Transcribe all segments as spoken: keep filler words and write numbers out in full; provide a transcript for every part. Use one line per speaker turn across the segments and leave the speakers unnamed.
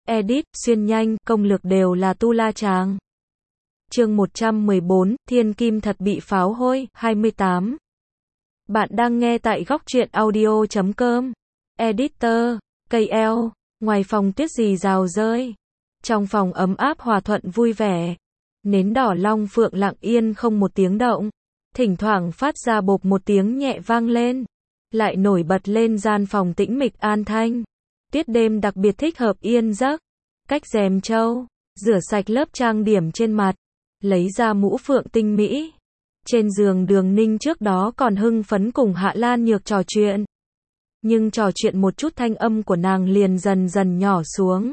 edit, xuyên nhanh, công lược đều là tu la chàng. Chương một trăm mười bốn, Thiên Kim thật bị pháo hôi, hai mươi tám. Bạn đang nghe tại góc truyện audio chấm com. Editor, cây eo, ngoài phòng tuyết rì rào rơi. Trong phòng ấm áp hòa thuận vui vẻ. Nến đỏ long phượng lặng yên không một tiếng động. Thỉnh thoảng phát ra bộp một tiếng nhẹ vang lên. Lại nổi bật lên gian phòng tĩnh mịch an thanh. Tuyết đêm đặc biệt thích hợp yên giấc. Cách rèm trâu, rửa sạch lớp trang điểm trên mặt. Lấy ra mũ phượng tinh mỹ. Trên giường Đường Ninh trước đó còn hưng phấn cùng Hạ Lan Nhược trò chuyện. Nhưng trò chuyện một chút thanh âm của nàng liền dần dần nhỏ xuống.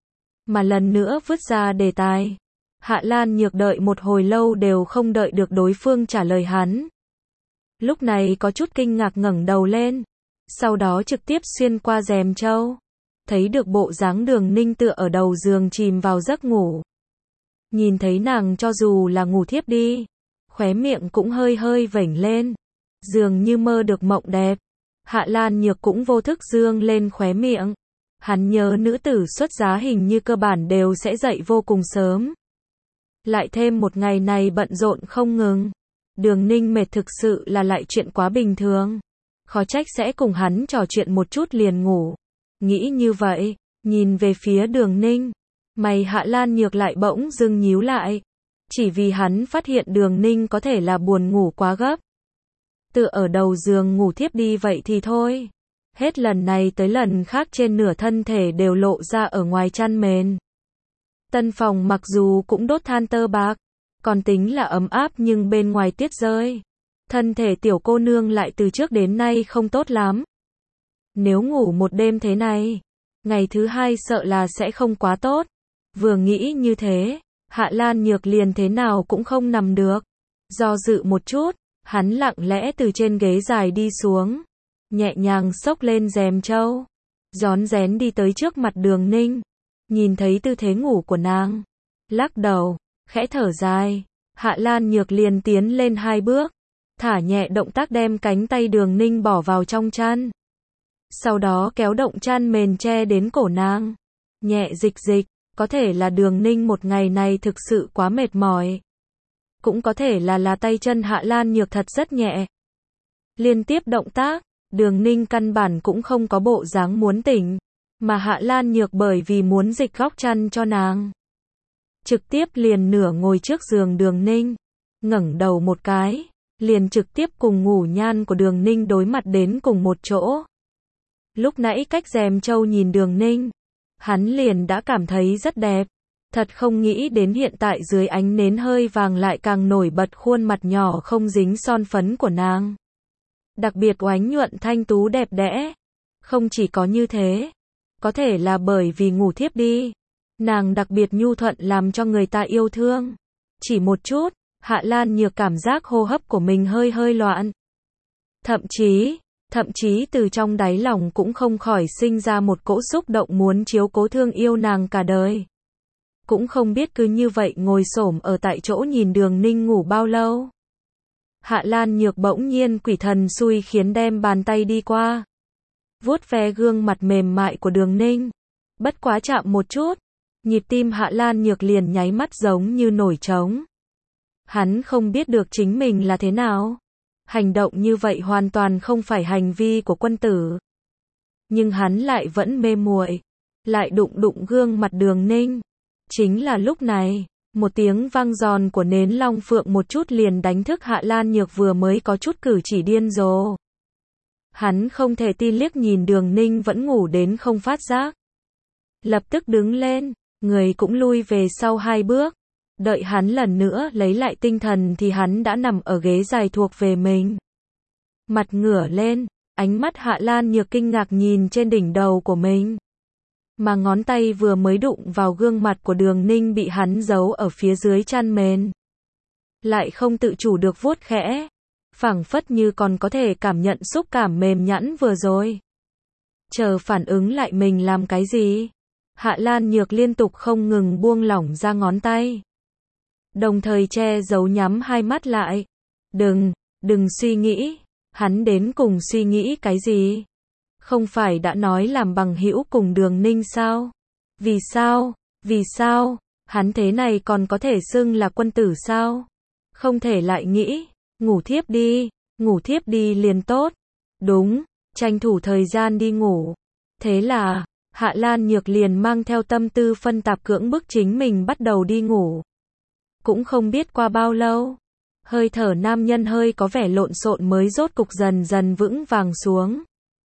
Mà lần nữa vứt ra đề tài. Hạ Lan Nhược đợi một hồi lâu đều không đợi được đối phương trả lời hắn. Lúc này có chút kinh ngạc ngẩng đầu lên. Sau đó trực tiếp xuyên qua rèm trâu. Thấy được bộ dáng Đường Ninh tựa ở đầu giường chìm vào giấc ngủ. Nhìn thấy nàng cho dù là ngủ thiếp đi. Khóe miệng cũng hơi hơi vểnh lên. Dường như mơ được mộng đẹp. Hạ Lan Nhược cũng vô thức dương lên khóe miệng. Hắn nhớ nữ tử xuất giá hình như cơ bản đều sẽ dậy vô cùng sớm. Lại thêm một ngày này bận rộn không ngừng. Đường Ninh mệt thực sự là lại chuyện quá bình thường. Khó trách sẽ cùng hắn trò chuyện một chút liền ngủ. Nghĩ như vậy, nhìn về phía Đường Ninh. Mày Hạ Lan Nhược lại bỗng dưng nhíu lại. Chỉ vì hắn phát hiện Đường Ninh có thể là buồn ngủ quá gấp. Tựa ở đầu giường ngủ thiếp đi vậy thì thôi. Hết lần này tới lần khác trên nửa thân thể đều lộ ra ở ngoài chăn mền. Tân phòng mặc dù cũng đốt than tơ bạc, còn tính là ấm áp nhưng bên ngoài tuyết rơi. Thân thể tiểu cô nương lại từ trước đến nay không tốt lắm. Nếu ngủ một đêm thế này, ngày thứ hai sợ là sẽ không quá tốt. Vừa nghĩ như thế, Hạ Lan Nhược liền thế nào cũng không nằm được. Do dự một chút, hắn lặng lẽ từ trên ghế dài đi xuống. Nhẹ nhàng xốc lên rèm trâu. Rón rén đi tới trước mặt Đường Ninh. Nhìn thấy tư thế ngủ của nàng. Lắc đầu, khẽ thở dài. Hạ Lan Nhược liền tiến lên hai bước. Thả nhẹ động tác đem cánh tay Đường Ninh bỏ vào trong chăn. Sau đó kéo động chăn mền che đến cổ nàng. Nhẹ dịch dịch. Có thể là Đường Ninh một ngày này thực sự quá mệt mỏi. Cũng có thể là là tay chân Hạ Lan Nhược thật rất nhẹ. Liên tiếp động tác, Đường Ninh căn bản cũng không có bộ dáng muốn tỉnh. Mà Hạ Lan Nhược bởi vì muốn dịch góc chăn cho nàng. Trực tiếp liền nửa ngồi trước giường Đường Ninh. Ngẩng đầu một cái, liền trực tiếp cùng ngủ nhan của Đường Ninh đối mặt đến cùng một chỗ. Lúc nãy cách rèm trâu nhìn Đường Ninh. Hắn liền đã cảm thấy rất đẹp. Thật không nghĩ đến hiện tại dưới ánh nến hơi vàng lại càng nổi bật khuôn mặt nhỏ không dính son phấn của nàng. Đặc biệt oánh nhuận thanh tú đẹp đẽ. Không chỉ có như thế. Có thể là bởi vì ngủ thiếp đi. Nàng đặc biệt nhu thuận làm cho người ta yêu thương. Chỉ một chút, Hạ Lan Nhược cảm giác hô hấp của mình hơi hơi loạn. Thậm chí... Thậm chí từ trong đáy lòng cũng không khỏi sinh ra một cỗ xúc động muốn chiếu cố thương yêu nàng cả đời. Cũng không biết cứ như vậy ngồi xổm ở tại chỗ nhìn Đường Ninh ngủ bao lâu. Hạ Lan Nhược bỗng nhiên quỷ thần xui khiến đem bàn tay đi qua. Vuốt ve gương mặt mềm mại của Đường Ninh. Bất quá chạm một chút. Nhịp tim Hạ Lan Nhược liền nháy mắt giống như nổi trống. Hắn không biết được chính mình là thế nào. Hành động như vậy hoàn toàn không phải hành vi của quân tử. Nhưng hắn lại vẫn mê muội, lại đụng đụng gương mặt Đường Ninh. Chính là lúc này, một tiếng vang giòn của nến long phượng một chút liền đánh thức Hạ Lan Nhược vừa mới có chút cử chỉ điên rồ. Hắn không thể tin liếc nhìn Đường Ninh vẫn ngủ đến không phát giác. Lập tức đứng lên, người cũng lui về sau hai bước. Đợi hắn lần nữa lấy lại tinh thần thì hắn đã nằm ở ghế dài thuộc về mình. Mặt ngửa lên, ánh mắt Hạ Lan Nhược kinh ngạc nhìn trên đỉnh đầu của mình. Mà ngón tay vừa mới đụng vào gương mặt của Đường Ninh bị hắn giấu ở phía dưới chăn mền. Lại không tự chủ được vuốt khẽ. Phảng phất như còn có thể cảm nhận xúc cảm mềm nhẵn vừa rồi. Chờ phản ứng lại mình làm cái gì. Hạ Lan Nhược liên tục không ngừng buông lỏng ra ngón tay. Đồng thời che giấu nhắm hai mắt lại. Đừng, đừng suy nghĩ. Hắn đến cùng suy nghĩ cái gì? Không phải đã nói làm bằng hữu cùng Đường Ninh sao? Vì sao? Vì sao? Hắn thế này còn có thể xưng là quân tử sao? Không thể lại nghĩ, ngủ thiếp đi, ngủ thiếp đi liền tốt. Đúng, tranh thủ thời gian đi ngủ. Thế là, Hạ Lan Nhược liền mang theo tâm tư phân tạp cưỡng bức chính mình bắt đầu đi ngủ. Cũng không biết qua bao lâu, hơi thở nam nhân hơi có vẻ lộn xộn mới rốt cục dần dần vững vàng xuống.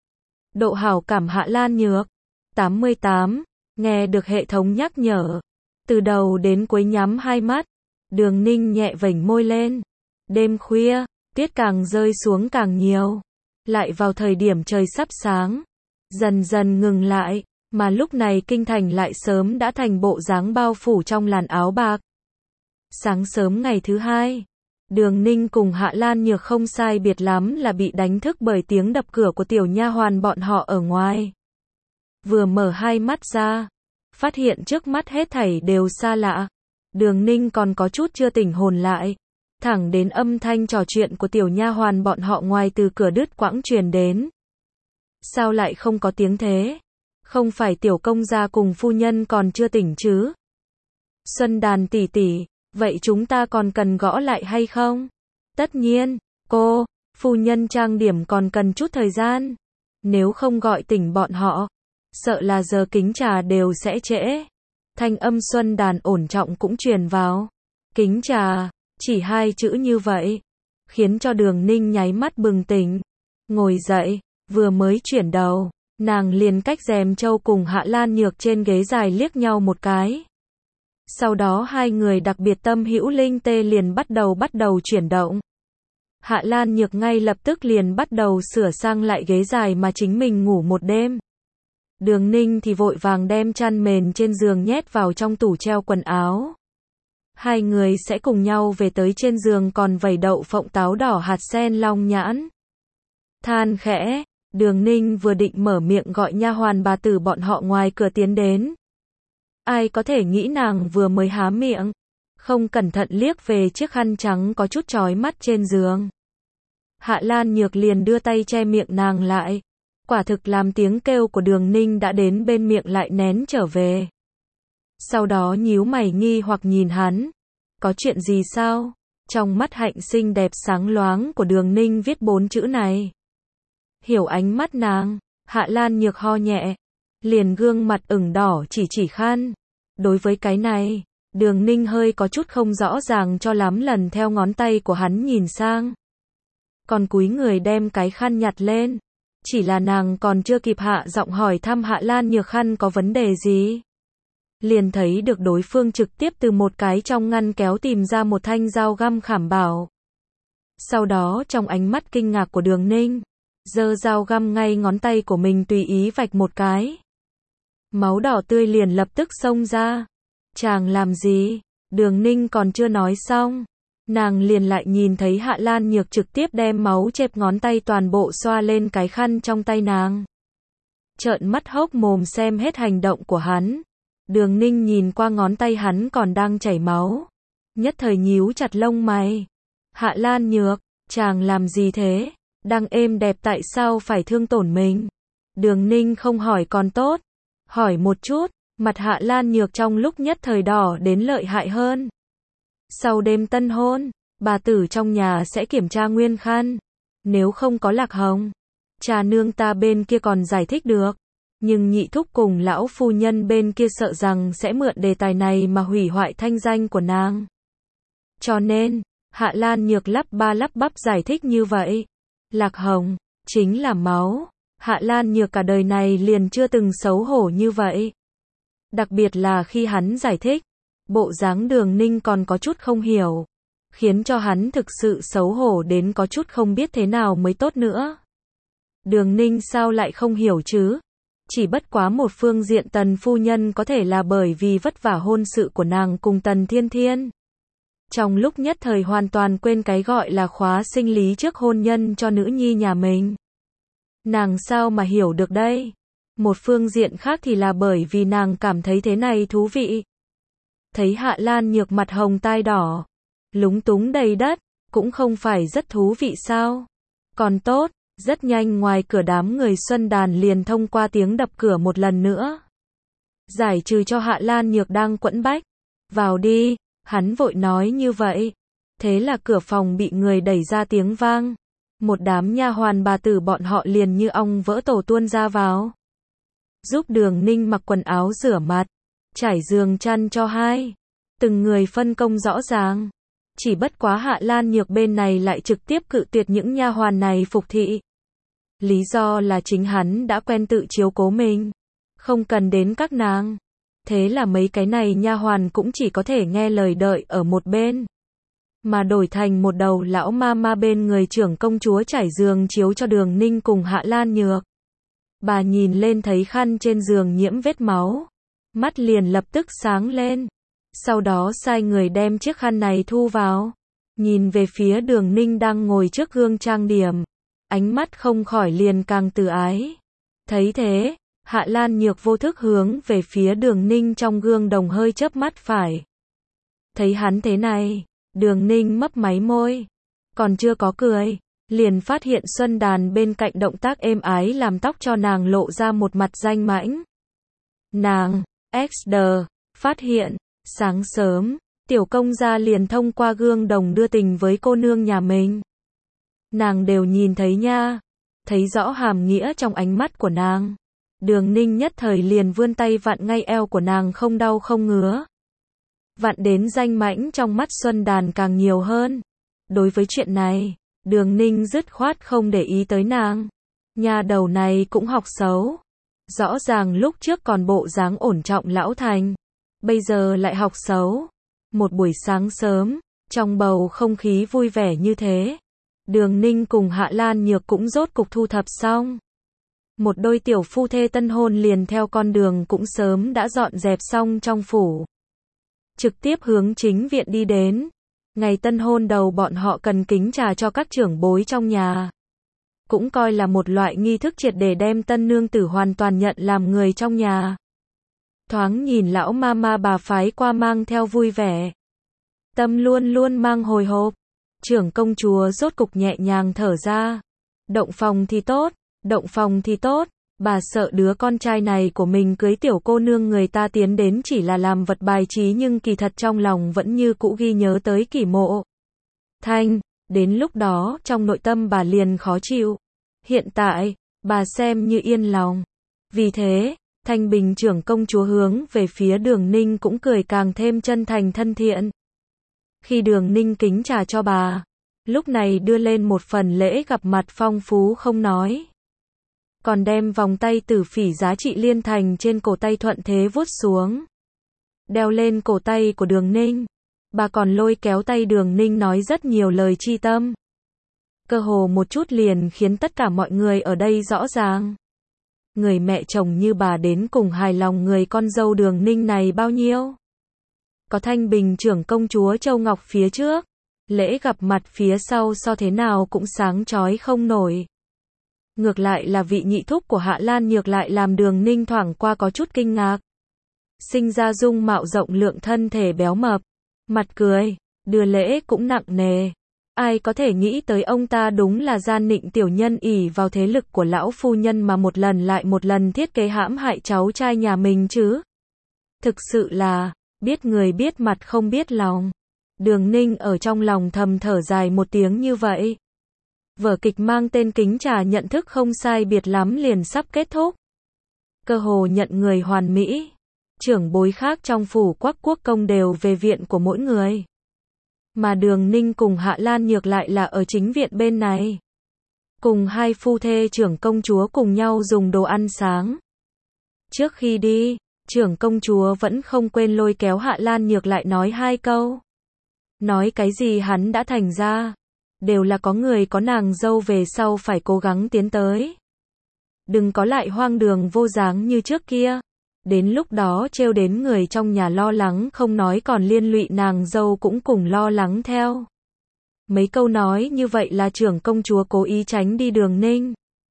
Độ hảo cảm Hạ Lan Nhược, tám mươi tám, nghe được hệ thống nhắc nhở. Từ đầu đến cuối nhắm hai mắt, Đường Ninh nhẹ vểnh môi lên. Đêm khuya, tuyết càng rơi xuống càng nhiều. Lại vào thời điểm trời sắp sáng, dần dần ngừng lại, mà lúc này kinh thành lại sớm đã thành bộ dáng bao phủ trong làn áo bạc. Sáng sớm ngày thứ hai, Đường Ninh cùng Hạ Lan Nhược không sai biệt lắm là bị đánh thức bởi tiếng đập cửa của tiểu nha hoàn bọn họ ở ngoài. Vừa mở hai mắt ra, phát hiện trước mắt hết thảy đều xa lạ. Đường Ninh còn có chút chưa tỉnh hồn lại, thẳng đến âm thanh trò chuyện của tiểu nha hoàn bọn họ ngoài từ cửa đứt quãng truyền đến. Sao lại không có tiếng thế? Không phải tiểu công gia cùng phu nhân còn chưa tỉnh chứ? Xuân Đàn tỷ tỷ, vậy chúng ta còn cần gõ lại hay không? Tất nhiên, cô, phu nhân trang điểm còn cần chút thời gian. Nếu không gọi tỉnh bọn họ, sợ là giờ kính trà đều sẽ trễ. Thanh âm Xuân Đàn ổn trọng cũng truyền vào. Kính trà, chỉ hai chữ như vậy, khiến cho Đường Ninh nháy mắt bừng tỉnh. Ngồi dậy, vừa mới chuyển đầu, nàng liền cách rèm châu cùng Hạ Lan Nhược trên ghế dài liếc nhau một cái. Sau đó hai người đặc biệt tâm hữu linh tê liền bắt đầu bắt đầu chuyển động. Hạ Lan Nhược ngay lập tức liền bắt đầu sửa sang lại ghế dài mà chính mình ngủ một đêm. Đường Ninh thì vội vàng đem chăn mền trên giường nhét vào trong tủ treo quần áo. Hai người sẽ cùng nhau về tới trên giường còn vẩy đậu phộng táo đỏ hạt sen long nhãn. Than khẽ, Đường Ninh vừa định mở miệng gọi nha hoàn bà tử bọn họ ngoài cửa tiến đến. Ai có thể nghĩ nàng vừa mới há miệng, không cẩn thận liếc về chiếc khăn trắng có chút chói mắt trên giường. Hạ Lan Nhược liền đưa tay che miệng nàng lại. Quả thực làm tiếng kêu của Đường Ninh đã đến bên miệng lại nén trở về. Sau đó nhíu mày nghi hoặc nhìn hắn. Có chuyện gì sao? Trong mắt hạnh xinh đẹp sáng loáng của Đường Ninh viết bốn chữ này. Hiểu ánh mắt nàng, Hạ Lan Nhược ho nhẹ, liền gương mặt ửng đỏ chỉ chỉ khăn. Đối với cái này, Đường Ninh hơi có chút không rõ ràng cho lắm, lần theo ngón tay của hắn nhìn sang. Còn cúi người đem cái khăn nhặt lên. Chỉ là nàng còn chưa kịp hạ giọng hỏi thăm Hạ Lan Nhược khăn có vấn đề gì. Liền thấy được đối phương trực tiếp từ một cái trong ngăn kéo tìm ra một thanh dao găm khảm bảo. Sau đó trong ánh mắt kinh ngạc của Đường Ninh, giơ dao găm ngay ngón tay của mình tùy ý vạch một cái. Máu đỏ tươi liền lập tức xông ra. Chàng làm gì? Đường Ninh còn chưa nói xong, nàng liền lại nhìn thấy Hạ Lan Nhược trực tiếp đem máu chẹp ngón tay toàn bộ xoa lên cái khăn trong tay nàng. Trợn mắt hốc mồm xem hết hành động của hắn. Đường Ninh nhìn qua ngón tay hắn còn đang chảy máu, nhất thời nhíu chặt lông mày. Hạ Lan Nhược, chàng làm gì thế? Đang êm đẹp tại sao phải thương tổn mình? Đường Ninh không hỏi còn tốt, hỏi một chút, mặt Hạ Lan Nhược trong lúc nhất thời đỏ đến lợi hại hơn. Sau đêm tân hôn, bà tử trong nhà sẽ kiểm tra nguyên khăn. Nếu không có lạc hồng, cha nương ta bên kia còn giải thích được. Nhưng nhị thúc cùng lão phu nhân bên kia sợ rằng sẽ mượn đề tài này mà hủy hoại thanh danh của nàng. Cho nên, Hạ Lan Nhược lắp ba lắp bắp giải thích như vậy. Lạc hồng, chính là máu. Hạ Lan Nhược cả đời này liền chưa từng xấu hổ như vậy. Đặc biệt là khi hắn giải thích, bộ dáng Đường Ninh còn có chút không hiểu, khiến cho hắn thực sự xấu hổ đến có chút không biết thế nào mới tốt nữa. Đường Ninh sao lại không hiểu chứ? Chỉ bất quá một phương diện Tần phu nhân có thể là bởi vì vất vả hôn sự của nàng cùng Tần Thiên Thiên. Trong lúc nhất thời hoàn toàn quên cái gọi là khóa sinh lý trước hôn nhân cho nữ nhi nhà mình. Nàng sao mà hiểu được đây? Một phương diện khác thì là bởi vì nàng cảm thấy thế này thú vị. Thấy Hạ Lan Nhược mặt hồng tai đỏ, lúng túng đầy đất, cũng không phải rất thú vị sao? Còn tốt, rất nhanh ngoài cửa đám người Xuân Đàn liền thông qua tiếng đập cửa một lần nữa. giải trừ cho Hạ Lan Nhược đang quẫn bách. Vào đi, hắn vội nói như vậy. Thế là cửa phòng bị người đẩy ra tiếng vang. Một đám nha hoàn bà tử bọn họ liền như ong vỡ tổ tuôn ra vào. Giúp Đường Ninh mặc quần áo rửa mặt, trải giường chăn cho hai. Từng người phân công rõ ràng. Chỉ bất quá Hạ Lan Nhược bên này lại trực tiếp cự tuyệt những nha hoàn này phục thị. Lý do là chính hắn đã quen tự chiếu cố mình, không cần đến các nàng. Thế là mấy cái này nha hoàn cũng chỉ có thể nghe lời đợi ở một bên. Mà đổi thành một đầu lão ma ma bên người trưởng công chúa trải giường chiếu cho Đường Ninh cùng Hạ Lan Nhược. Bà nhìn lên thấy khăn trên giường nhiễm vết máu, mắt liền lập tức sáng lên. Sau đó sai người đem chiếc khăn này thu vào. Nhìn về phía Đường Ninh đang ngồi trước gương trang điểm, ánh mắt không khỏi liền càng từ ái. Thấy thế, Hạ Lan Nhược vô thức hướng về phía Đường Ninh trong gương đồng hơi chớp mắt phải. Thấy hắn thế này, Đường Ninh mấp máy môi, còn chưa có cười, liền phát hiện Xuân Đàn bên cạnh động tác êm ái làm tóc cho nàng lộ ra một mặt danh mãnh. Nàng, ích đê, phát hiện, sáng sớm, tiểu công gia liền thông qua gương đồng đưa tình với cô nương nhà mình. Nàng đều nhìn thấy nha, thấy rõ hàm nghĩa trong ánh mắt của nàng. Đường Ninh nhất thời liền vươn tay vặn ngay eo của nàng không đau không ngứa. Vặn đến danh mãnh trong mắt Xuân Đàn càng nhiều hơn. Đối với chuyện này, Đường Ninh dứt khoát không để ý tới nàng. Nhà đầu này cũng học xấu. Rõ ràng lúc trước còn bộ dáng ổn trọng lão thành, bây giờ lại học xấu. Một buổi sáng sớm, trong bầu không khí vui vẻ như thế, Đường Ninh cùng Hạ Lan Nhược cũng rốt cục thu thập xong. Một đôi tiểu phu thê tân hôn liền theo con đường cũng sớm đã dọn dẹp xong trong phủ. Trực tiếp hướng chính viện đi đến. Ngày tân hôn đầu bọn họ cần kính trà cho các trưởng bối trong nhà. Cũng coi là một loại nghi thức triệt để đem tân nương tử hoàn toàn nhận làm người trong nhà. Thoáng nhìn lão ma ma bà phái qua mang theo vui vẻ. Tâm luôn luôn mang hồi hộp. Trưởng công chúa rốt cục nhẹ nhàng thở ra. Động phòng thì tốt, động phòng thì tốt. Bà sợ đứa con trai này của mình cưới tiểu cô nương người ta tiến đến chỉ là làm vật bài trí nhưng kỳ thật trong lòng vẫn như cũ ghi nhớ tới Kỷ Mộ Thanh. Đến lúc đó trong nội tâm bà liền khó chịu. Hiện tại, bà xem như yên lòng. Vì thế, Thanh Bình trưởng công chúa hướng về phía Đường Ninh cũng cười càng thêm chân thành thân thiện. Khi Đường Ninh kính trà cho bà, lúc này đưa lên một phần lễ gặp mặt phong phú không nói. Còn đem vòng tay tử phỉ giá trị liên thành trên cổ tay thuận thế vuốt xuống. Đeo lên cổ tay của Đường Ninh. Bà còn lôi kéo tay Đường Ninh nói rất nhiều lời chi tâm. Cơ hồ một chút liền khiến tất cả mọi người ở đây rõ ràng. Người mẹ chồng như bà đến cùng hài lòng người con dâu Đường Ninh này bao nhiêu. Có Thanh Bình trưởng công chúa Châu Ngọc phía trước. Lễ gặp mặt phía sau so thế nào cũng sáng chói không nổi. Ngược lại là vị nhị thúc của Hạ Lan Nhược lại làm Đường Ninh thoảng qua có chút kinh ngạc. Sinh ra dung mạo rộng lượng thân thể béo mập, mặt cười, đưa lễ cũng nặng nề. Ai có thể nghĩ tới ông ta đúng là gian nịnh tiểu nhân ỷ vào thế lực của lão phu nhân mà một lần lại một lần thiết kế hãm hại cháu trai nhà mình chứ. Thực sự là, biết người biết mặt không biết lòng. Đường Ninh ở trong lòng thầm thở dài một tiếng như vậy. Vở kịch mang tên kính trà nhận thức không sai biệt lắm liền sắp kết thúc. Cơ hồ nhận người hoàn mỹ. Trưởng bối khác trong phủ Quắc Quốc công đều về viện của mỗi người. Mà Đường Ninh cùng Hạ Lan Nhược lại là ở chính viện bên này. Cùng hai phu thê trưởng công chúa cùng nhau dùng đồ ăn sáng. Trước khi đi, trưởng công chúa vẫn không quên lôi kéo Hạ Lan Nhược lại nói hai câu. Nói cái gì hắn đã thành ra. Đều là có người có nàng dâu về sau phải cố gắng tiến tới. Đừng có lại hoang đường vô dáng như trước kia. Đến lúc đó trêu đến người trong nhà lo lắng không nói còn liên lụy nàng dâu cũng cùng lo lắng theo. Mấy câu nói như vậy là trưởng công chúa cố ý tránh đi Đường Ninh.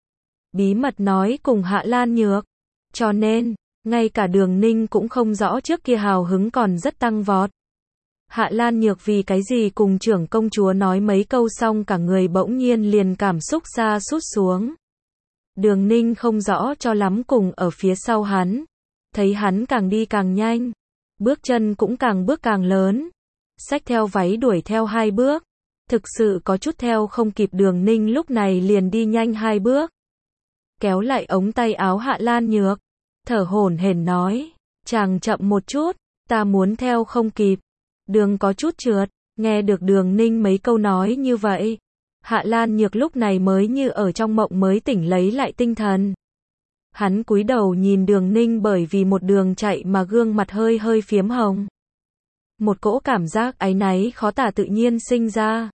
Bí mật nói cùng Hạ Lan Nhược. Cho nên, ngay cả Đường Ninh cũng không rõ trước kia hào hứng còn rất tăng vọt. Hạ Lan Nhược vì cái gì cùng trưởng công chúa nói mấy câu xong cả người bỗng nhiên liền cảm xúc xa sút xuống. Đường Ninh không rõ cho lắm cùng ở phía sau hắn. thấy hắn càng đi càng nhanh, bước chân cũng càng bước càng lớn, xách theo váy đuổi theo hai bước, thực sự có chút theo không kịp. Đường Ninh lúc này liền đi nhanh hai bước, kéo lại ống tay áo Hạ Lan Nhược, thở hổn hển nói, chàng chậm một chút, ta muốn theo không kịp. Đường có chút trượt, nghe được Đường Ninh mấy câu nói như vậy, Hạ Lan Nhược lúc này mới như ở trong mộng mới tỉnh lấy lại tinh thần. Hắn cúi đầu nhìn Đường Ninh, bởi vì một đường chạy mà gương mặt hơi hơi phiếm hồng. Một cỗ cảm giác áy náy khó tả tự nhiên sinh ra.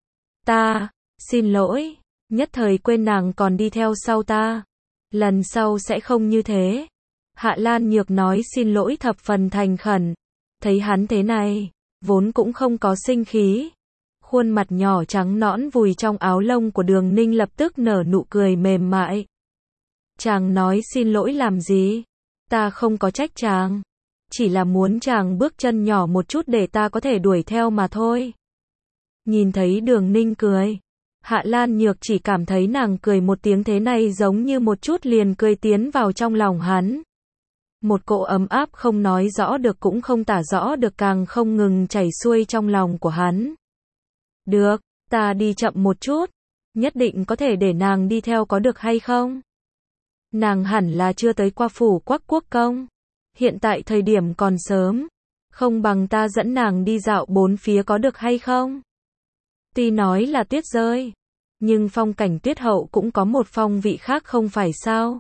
Ta, xin lỗi, nhất thời quên nàng còn đi theo sau ta. Lần sau sẽ không như thế. Hạ Lan Nhược nói xin lỗi thập phần thành khẩn. Thấy hắn thế này, vốn cũng không có sinh khí. Khuôn mặt nhỏ trắng nõn vùi trong áo lông của Đường Ninh lập tức nở nụ cười mềm mại. Chàng nói xin lỗi làm gì? Ta không có trách chàng. Chỉ là muốn chàng bước chân nhỏ một chút để ta có thể đuổi theo mà thôi. Nhìn thấy Đường Ninh cười, Hạ Lan Nhược chỉ cảm thấy nàng cười một tiếng thế này giống như một chút liền cười tiến vào trong lòng hắn. Một cỗ ấm áp không nói rõ được cũng không tả rõ được càng không ngừng chảy xuôi trong lòng của hắn. Được, ta đi chậm một chút, nhất định có thể để nàng đi theo có được hay không? Nàng hẳn là chưa tới qua phủ Quắc Quốc công. Hiện tại thời điểm còn sớm, không bằng ta dẫn nàng đi dạo bốn phía có được hay không? Tuy nói là tuyết rơi, nhưng phong cảnh tuyết hậu cũng có một phong vị khác không phải sao?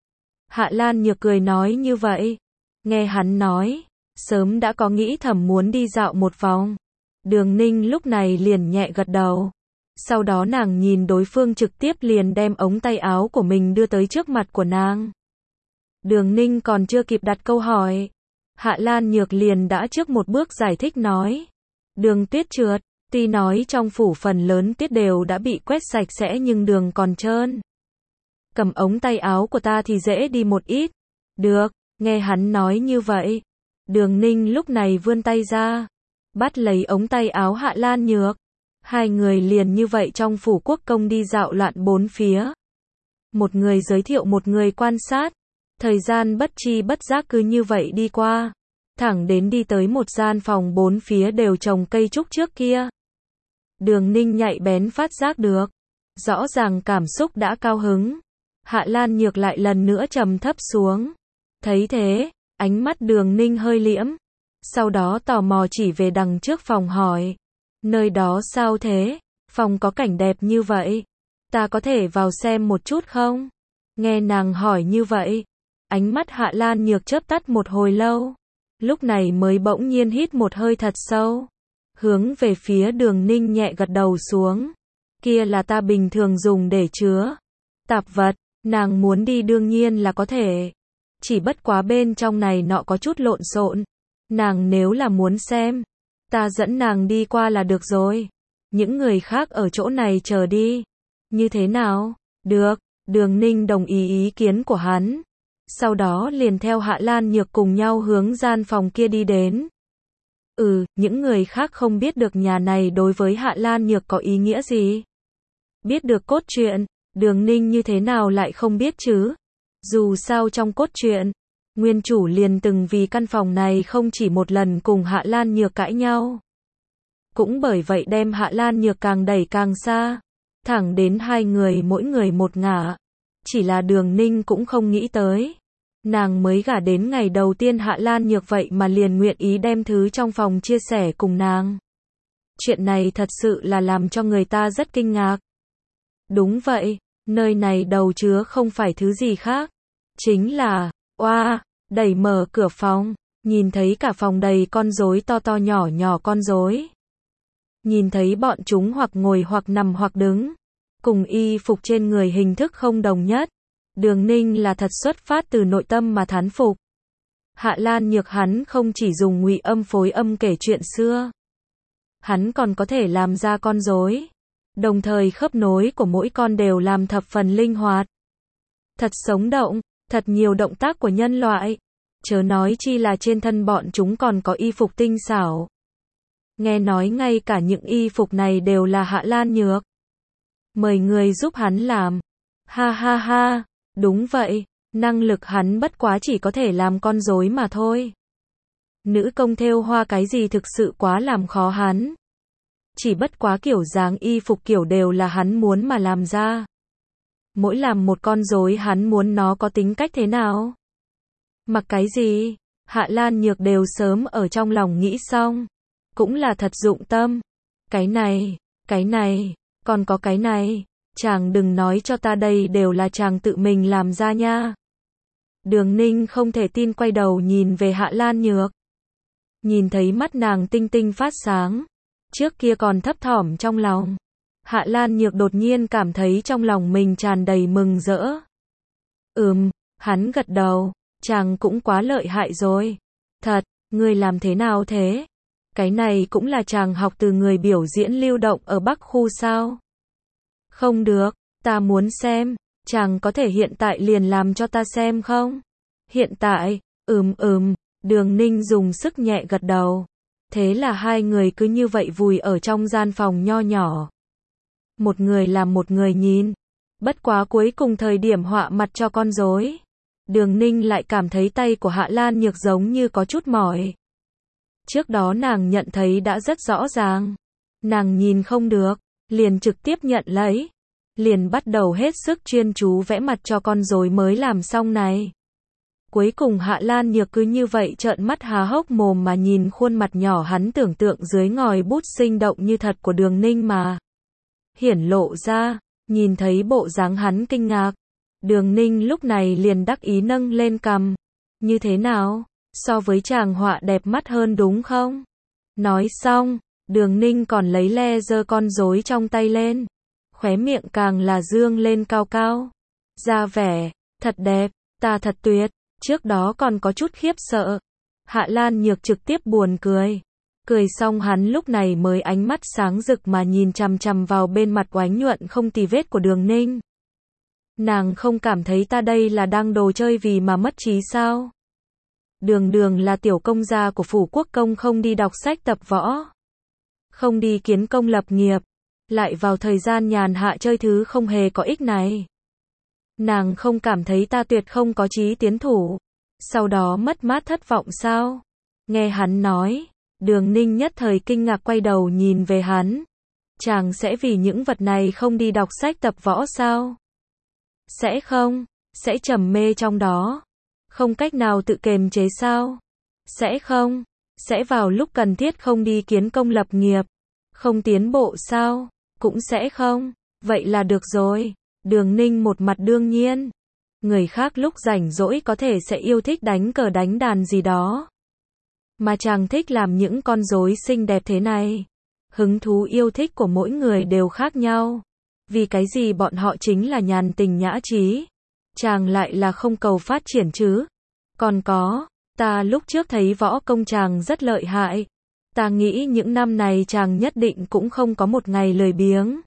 Hạ Lan Nhược cười nói như vậy. Nghe hắn nói, sớm đã có nghĩ thầm muốn đi dạo một vòng. Đường Ninh lúc này liền nhẹ gật đầu. Sau đó nàng nhìn đối phương trực tiếp liền đem ống tay áo của mình đưa tới trước mặt của nàng. Đường Ninh còn chưa kịp đặt câu hỏi, Hạ Lan Nhược liền đã trước một bước giải thích nói. Đường tuyết trượt, tuy nói trong phủ phần lớn tuyết đều đã bị quét sạch sẽ nhưng đường còn trơn. Cầm ống tay áo của ta thì dễ đi một ít. Được, nghe hắn nói như vậy. Đường Ninh lúc này vươn tay ra, bắt lấy ống tay áo Hạ Lan Nhược. Hai người liền như vậy trong phủ quốc công đi dạo loạn bốn phía. Một người giới thiệu một người quan sát. Thời gian bất chi bất giác cứ như vậy đi qua. Thẳng đến đi tới một gian phòng bốn phía đều trồng cây trúc trước kia. Đường Ninh nhạy bén phát giác được. Rõ ràng cảm xúc đã cao hứng. Hạ Lan Nhược lại lần nữa trầm thấp xuống. Thấy thế, ánh mắt Đường Ninh hơi liễm. Sau đó tò mò chỉ về đằng trước phòng hỏi. Nơi đó sao thế? Phòng có cảnh đẹp như vậy. Ta có thể vào xem một chút không? Nghe nàng hỏi như vậy, ánh mắt Hạ Lan Nhược chớp tắt một hồi lâu. Lúc này mới bỗng nhiên hít một hơi thật sâu. Hướng về phía Đường Ninh nhẹ gật đầu xuống. Kia là ta bình thường dùng để chứa tạp vật. Nàng muốn đi đương nhiên là có thể. Chỉ bất quá bên trong này nọ có chút lộn xộn. Nàng nếu là muốn xem, ta dẫn nàng đi qua là được rồi. Những người khác ở chỗ này chờ đi. Như thế nào? Được. Đường Ninh đồng ý ý kiến của hắn. Sau đó liền theo Hạ Lan Nhược cùng nhau hướng gian phòng kia đi đến. Ừ, những người khác không biết được nhà này đối với Hạ Lan Nhược có ý nghĩa gì. Biết được cốt truyện, Đường Ninh như thế nào lại không biết chứ? Dù sao trong cốt truyện, nguyên chủ liền từng vì căn phòng này không chỉ một lần cùng Hạ Lan Nhược cãi nhau. Cũng bởi vậy đem Hạ Lan Nhược càng đẩy càng xa. Thẳng đến hai người mỗi người một ngả. Chỉ là Đường Ninh cũng không nghĩ tới. Nàng mới gả đến ngày đầu tiên Hạ Lan Nhược vậy mà liền nguyện ý đem thứ trong phòng chia sẻ cùng nàng. Chuyện này thật sự là làm cho người ta rất kinh ngạc. Đúng vậy, nơi này đầu chứa không phải thứ gì khác. Chính là, oa, đẩy mở cửa phòng, nhìn thấy cả phòng đầy con rối to to nhỏ nhỏ con rối. Nhìn thấy bọn chúng hoặc ngồi hoặc nằm hoặc đứng. Cùng y phục trên người hình thức không đồng nhất. Đường Ninh là thật xuất phát từ nội tâm mà thán phục. Hạ Lan Nhược hắn không chỉ dùng ngụy âm phối âm kể chuyện xưa. Hắn còn có thể làm ra con rối. Đồng thời khớp nối của mỗi con đều làm thập phần linh hoạt. Thật sống động, thật nhiều động tác của nhân loại. Chớ nói chi là trên thân bọn chúng còn có y phục tinh xảo. Nghe nói ngay cả những y phục này đều là Hạ Lan Nhược. Mời người giúp hắn làm. Ha ha ha, đúng vậy, Năng lực hắn bất quá chỉ có thể làm con rối mà thôi. Nữ công thêu hoa cái gì thực sự quá làm khó hắn. Chỉ bất quá kiểu dáng y phục kiểu đều là hắn muốn mà làm ra. Mỗi làm một con rối hắn muốn nó có tính cách thế nào. Mặc cái gì, Hạ Lan Nhược đều sớm ở trong lòng nghĩ xong. Cũng là thật dụng tâm. Cái này, cái này, còn có cái này, chàng đừng nói cho ta đây đều là chàng tự mình làm ra nha. Đường Ninh không thể tin quay đầu nhìn về Hạ Lan Nhược. Nhìn thấy mắt nàng tinh tinh phát sáng. Trước kia còn thấp thỏm trong lòng. Hạ Lan Nhược đột nhiên cảm thấy trong lòng mình tràn đầy mừng rỡ. Ừm, hắn gật đầu, chàng cũng quá lợi hại rồi. Thật, ngươi làm thế nào thế? Cái này cũng là chàng học từ người biểu diễn lưu động ở Bắc khu sao? Không được, ta muốn xem, chàng có thể hiện tại liền làm cho ta xem không? Hiện tại, ừm ừm, Đường Ninh dùng sức nhẹ gật đầu. Thế là hai người cứ như vậy vùi ở trong gian phòng nho nhỏ. Một người làm một người nhìn. Bất quá cuối cùng thời điểm họa mặt cho con rối. Đường Ninh lại cảm thấy tay của Hạ Lan Nhược giống như có chút mỏi. Trước đó nàng nhận thấy đã rất rõ ràng. Nàng nhìn không được, liền trực tiếp nhận lấy. Liền bắt đầu hết sức chuyên chú vẽ mặt cho con rối mới làm xong này. Cuối cùng Hạ Lan Nhược cứ như vậy trợn mắt há hốc mồm mà nhìn khuôn mặt nhỏ hắn tưởng tượng dưới ngòi bút sinh động như thật của Đường Ninh mà. Hiển lộ ra, nhìn thấy bộ dáng hắn kinh ngạc. Đường Ninh lúc này liền đắc ý nâng lên cằm. Như thế nào? So với chàng họa đẹp mắt hơn đúng không? Nói xong, Đường Ninh còn lấy le giơ con rối trong tay lên. Khóe miệng càng là dương lên cao cao. Ra vẻ, thật đẹp, ta thật tuyệt. Trước đó còn có chút khiếp sợ. Hạ Lan Nhược trực tiếp buồn cười. Cười xong hắn lúc này mới ánh mắt sáng rực mà nhìn chằm chằm vào bên mặt oánh nhuận không tì vết của Đường Ninh. Nàng không cảm thấy ta đây là đang đồ chơi vì mà mất trí sao? Đường Đường là tiểu công gia của phủ quốc công, không đi đọc sách tập võ. Không đi kiến công lập nghiệp. Lại vào thời gian nhàn hạ chơi thứ không hề có ích này. Nàng không cảm thấy ta tuyệt không có chí tiến thủ. Sau đó mất mát thất vọng sao? Nghe hắn nói, Đường Ninh nhất thời kinh ngạc quay đầu nhìn về hắn. Chàng sẽ vì những vật này không đi đọc sách tập võ sao? Sẽ không, sẽ trầm mê trong đó. Không cách nào tự kiềm chế sao? Sẽ không, sẽ vào lúc cần thiết không đi kiến công lập nghiệp. Không tiến bộ sao? Cũng sẽ không. Vậy là được rồi. Đường Ninh một mặt đương nhiên. Người khác lúc rảnh rỗi có thể sẽ yêu thích đánh cờ đánh đàn gì đó. Mà chàng thích làm những con rối xinh đẹp thế này. Hứng thú yêu thích của mỗi người đều khác nhau. Vì cái gì bọn họ chính là nhàn tình nhã trí. Chàng lại là không cầu phát triển chứ. Còn có, ta lúc trước thấy võ công chàng rất lợi hại. Ta nghĩ những năm này chàng nhất định cũng không có một ngày lười biếng.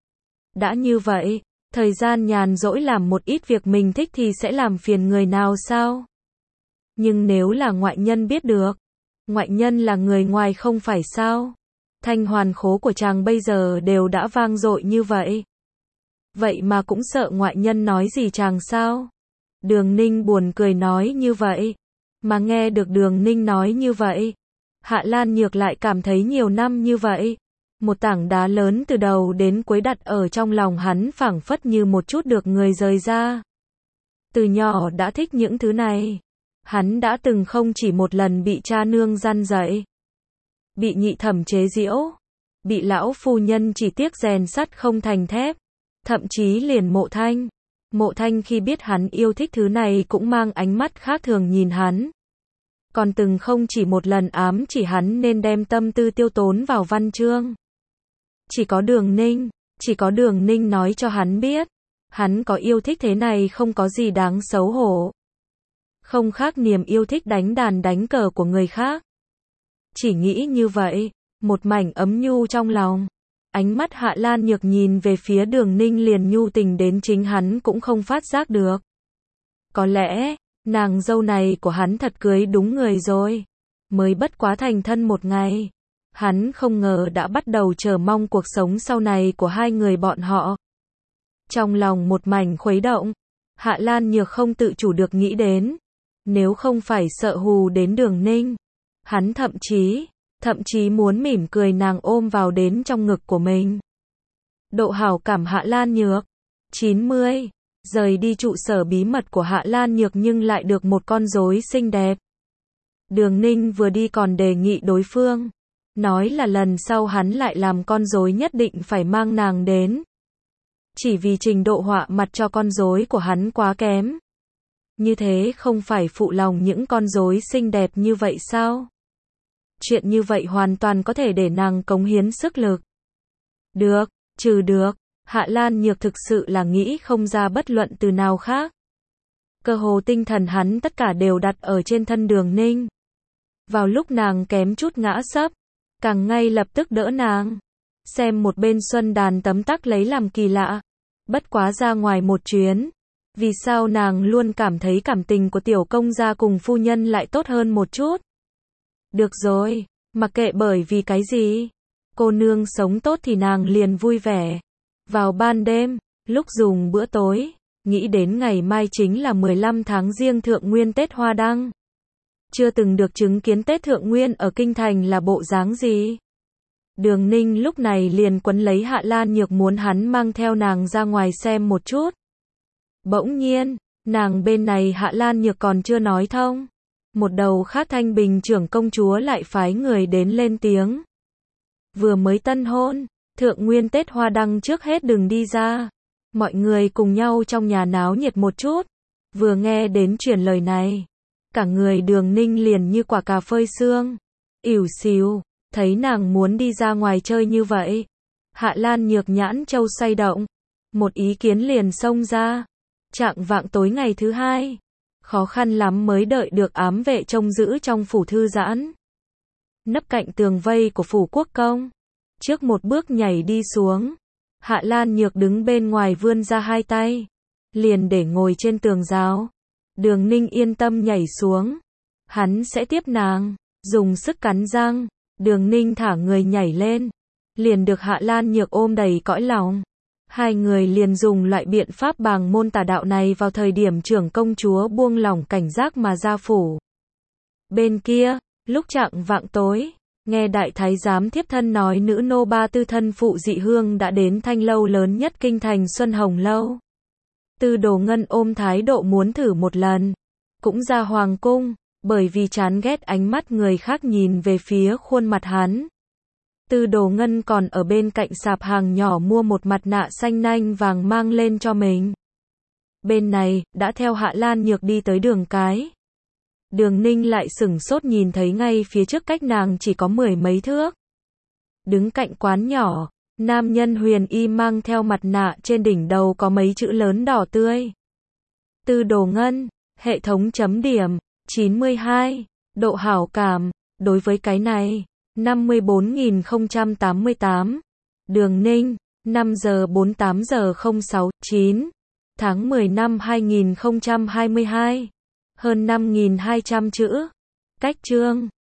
Đã như vậy, thời gian nhàn rỗi làm một ít việc mình thích thì sẽ làm phiền người nào sao? Nhưng nếu là ngoại nhân biết được, ngoại nhân là người ngoài không phải sao? Thanh hoàn khố của chàng bây giờ đều đã vang dội như vậy. Vậy mà cũng sợ ngoại nhân nói gì chàng sao? Đường Ninh buồn cười nói như vậy. Mà nghe được Đường Ninh nói như vậy, Hạ Lan Nhược lại cảm thấy nhiều năm như vậy. Một tảng đá lớn từ đầu đến cuối đặt ở trong lòng hắn phảng phất như một chút được người rời ra. Từ nhỏ đã thích những thứ này. Hắn đã từng không chỉ một lần bị cha nương răn dạy. Bị nhị thẩm chế giễu. Bị lão phu nhân chỉ tiếc rèn sắt không thành thép. Thậm chí liền Mộ Thanh. Mộ Thanh khi biết hắn yêu thích thứ này cũng mang ánh mắt khác thường nhìn hắn. Còn từng không chỉ một lần ám chỉ hắn nên đem tâm tư tiêu tốn vào văn chương. Chỉ có Đường Ninh, chỉ có Đường Ninh nói cho hắn biết. Hắn có yêu thích thế này không có gì đáng xấu hổ. Không khác niềm yêu thích đánh đàn đánh cờ của người khác. Chỉ nghĩ như vậy, một mảnh ấm nhu trong lòng. Ánh mắt Hạ Lan Nhược nhìn về phía Đường Ninh liền nhu tình đến chính hắn cũng không phát giác được. Có lẽ, nàng dâu này của hắn thật cưới đúng người rồi. Mới bất quá thành thân một ngày. Hắn không ngờ đã bắt đầu chờ mong cuộc sống sau này của hai người bọn họ. Trong lòng một mảnh khuấy động. Hạ Lan Nhược không tự chủ được nghĩ đến. Nếu không phải sợ hù đến Đường Ninh, hắn thậm chí, thậm chí muốn mỉm cười nàng ôm vào đến trong ngực của mình. Độ hảo cảm Hạ Lan Nhược. chín mươi. Rời đi trụ sở bí mật của Hạ Lan Nhược nhưng lại được một con rối xinh đẹp. Đường Ninh vừa đi còn đề nghị đối phương. Nói là lần sau hắn lại làm con rối nhất định phải mang nàng đến. Chỉ vì trình độ họa mặt cho con rối của hắn quá kém. Như thế không phải phụ lòng những con rối xinh đẹp như vậy sao? Chuyện như vậy hoàn toàn có thể để nàng cống hiến sức lực. Được, trừ được, Hạ Lan Nhược thực sự là nghĩ không ra bất luận từ nào khác. Cơ hồ tinh thần hắn tất cả đều đặt ở trên thân Đường Ninh. Vào lúc nàng kém chút ngã sấp, càng ngay lập tức đỡ nàng. Xem một bên Xuân Đàn tấm tắc lấy làm kỳ lạ. Bất quá ra ngoài một chuyến. Vì sao nàng luôn cảm thấy cảm tình của tiểu công gia cùng phu nhân lại tốt hơn một chút? Được rồi, mặc kệ bởi vì cái gì. Cô nương sống tốt thì nàng liền vui vẻ. Vào ban đêm, lúc dùng bữa tối, nghĩ đến ngày mai chính là mười lăm tháng Giêng Thượng Nguyên Tết Hoa Đăng. Chưa từng được chứng kiến Tết Thượng Nguyên ở Kinh Thành là bộ dáng gì. Đường Ninh lúc này liền quấn lấy Hạ Lan Nhược muốn hắn mang theo nàng ra ngoài xem một chút. Bỗng nhiên, nàng bên này Hạ Lan Nhược còn chưa nói thông. Một đầu khác Thanh Bình trưởng công chúa lại phái người đến lên tiếng. Vừa mới tân hôn, Thượng Nguyên Tết Hoa Đăng trước hết đừng đi ra. Mọi người cùng nhau trong nhà náo nhiệt một chút. Vừa nghe đến truyền lời này, cả người Đường Ninh liền như quả cà phơi xương. Ỉu xìu, thấy nàng muốn đi ra ngoài chơi như vậy. Hạ Lan Nhược nhãn châu xoay động. Một ý kiến liền xông ra. Chạng vạng tối ngày thứ hai. Khó khăn lắm mới đợi được ám vệ trông giữ trong phủ thư giãn. Nấp cạnh tường vây của phủ quốc công. Trước một bước nhảy đi xuống. Hạ Lan Nhược đứng bên ngoài vươn ra hai tay. Liền để ngồi trên tường rào. Đường Ninh yên tâm nhảy xuống. Hắn sẽ tiếp nàng. Dùng sức cắn răng. Đường Ninh thả người nhảy lên. Liền được Hạ Lan Nhược ôm đầy cõi lòng. Hai người liền dùng loại biện pháp bàng môn tà đạo này vào thời điểm trưởng công chúa buông lỏng cảnh giác mà ra phủ. Bên kia, lúc chạng vạng tối, nghe đại thái giám thiếp thân nói nữ nô ba tư thân phụ Dị Hương đã đến thanh lâu lớn nhất kinh thành Xuân Hồng Lâu. Tư Đồ Ngân ôm thái độ muốn thử một lần. Cũng ra hoàng cung, bởi vì chán ghét ánh mắt người khác nhìn về phía khuôn mặt hắn. Tư Đồ Ngân còn ở bên cạnh sạp hàng nhỏ mua một mặt nạ xanh nanh vàng mang lên cho mình. Bên này, đã theo Hạ Lan Nhược đi tới đường cái. Đường Ninh lại sửng sốt nhìn thấy ngay phía trước cách nàng chỉ có mười mấy thước. Đứng cạnh quán nhỏ, nam nhân huyền y mang theo mặt nạ trên đỉnh đầu có mấy chữ lớn đỏ tươi. Tư Đồ Ngân, hệ thống chấm điểm, chín mươi hai, độ hảo cảm, đối với cái này. năm mươi bốn nghìn không trăm tám mươi tám. Đường Ninh, năm giờ bốn mươi tám giờ không sáu, chín. Tháng mười năm hai nghìn không trăm hai mươi hai. Hơn năm nghìn hai trăm chữ. Cách chương.